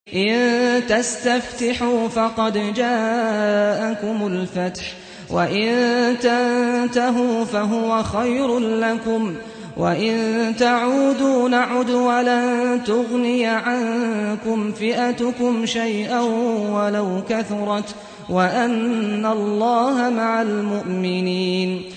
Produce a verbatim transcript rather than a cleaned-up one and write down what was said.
إن تستفتحوا فقد جاءكم الفتح وإن تنتهوا فهو خير لكم وإن تعودوا نعد ولن تغني عنكم فئتكم شيئا ولو كثرت وأن الله مع المؤمنين